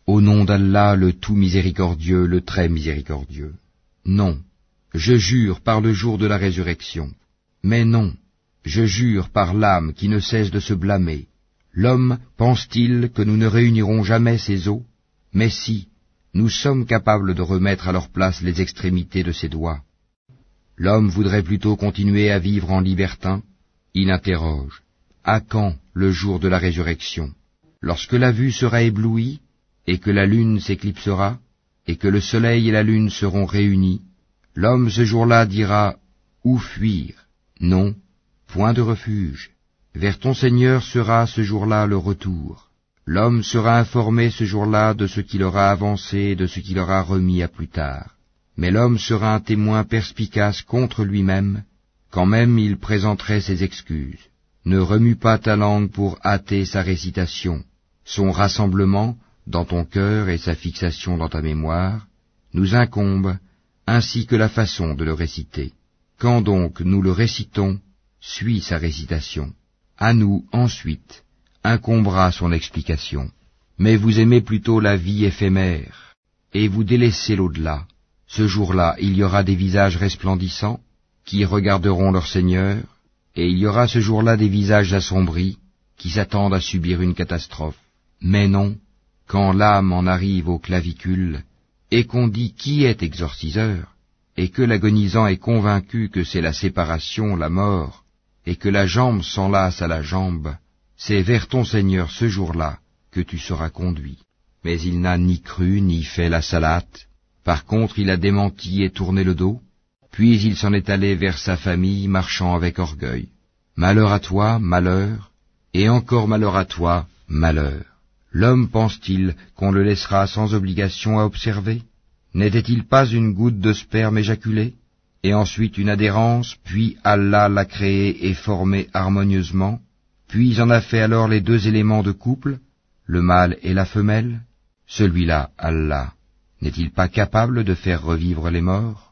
Au nom d'Allah, le tout miséricordieux, le très miséricordieux. Non, je jure par le jour de la résurrection. Mais non, je jure par l'âme qui ne cesse de se blâmer. L'homme pense-t-il que nous ne réunirons jamais ses os? Mais si, nous sommes capables de remettre à leur place les extrémités de ses doigts. L'homme voudrait plutôt continuer à vivre en libertin. Il interroge, à quand le jour de la résurrection? Lorsque la vue sera éblouie, et que la lune s'éclipsera, et que le soleil et la lune seront réunis, l'homme ce jour-là dira, où fuir? Non, point de refuge. Vers ton Seigneur sera ce jour-là le retour. L'homme sera informé ce jour-là de ce qu'il aura avancé et de ce qu'il aura remis à plus tard. Mais l'homme sera un témoin perspicace contre lui-même, quand même il présenterait ses excuses. Ne remue pas ta langue pour hâter sa récitation. Son rassemblement dans ton cœur et sa fixation dans ta mémoire nous incombent, ainsi que la façon de le réciter. Quand donc nous le récitons, suis sa récitation. À nous, ensuite, incombera son explication. Mais vous aimez plutôt la vie éphémère, et vous délaissez l'au-delà. Ce jour-là, il y aura des visages resplendissants, qui regarderont leur Seigneur, et il y aura ce jour-là des visages assombris, qui s'attendent à subir une catastrophe. Mais non, quand l'âme en arrive au clavicule, et qu'on dit qui est exorciseur, et que l'agonisant est convaincu que c'est la séparation, la mort, et que la jambe s'enlace à la jambe, c'est vers ton Seigneur ce jour-là que tu seras conduit. Mais il n'a ni cru ni fait la salate. Par contre, il a démenti et tourné le dos, puis il s'en est allé vers sa famille marchant avec orgueil. Malheur à toi, malheur, et encore malheur à toi, malheur. L'homme pense-t-il qu'on le laissera sans obligation à observer? N'était-il pas une goutte de sperme éjaculé, et ensuite une adhérence, puis Allah l'a créé et formé harmonieusement, puis en a fait alors les deux éléments de couple, le mâle et la femelle? Celui-là, Allah, n'est-il pas capable de faire revivre les morts?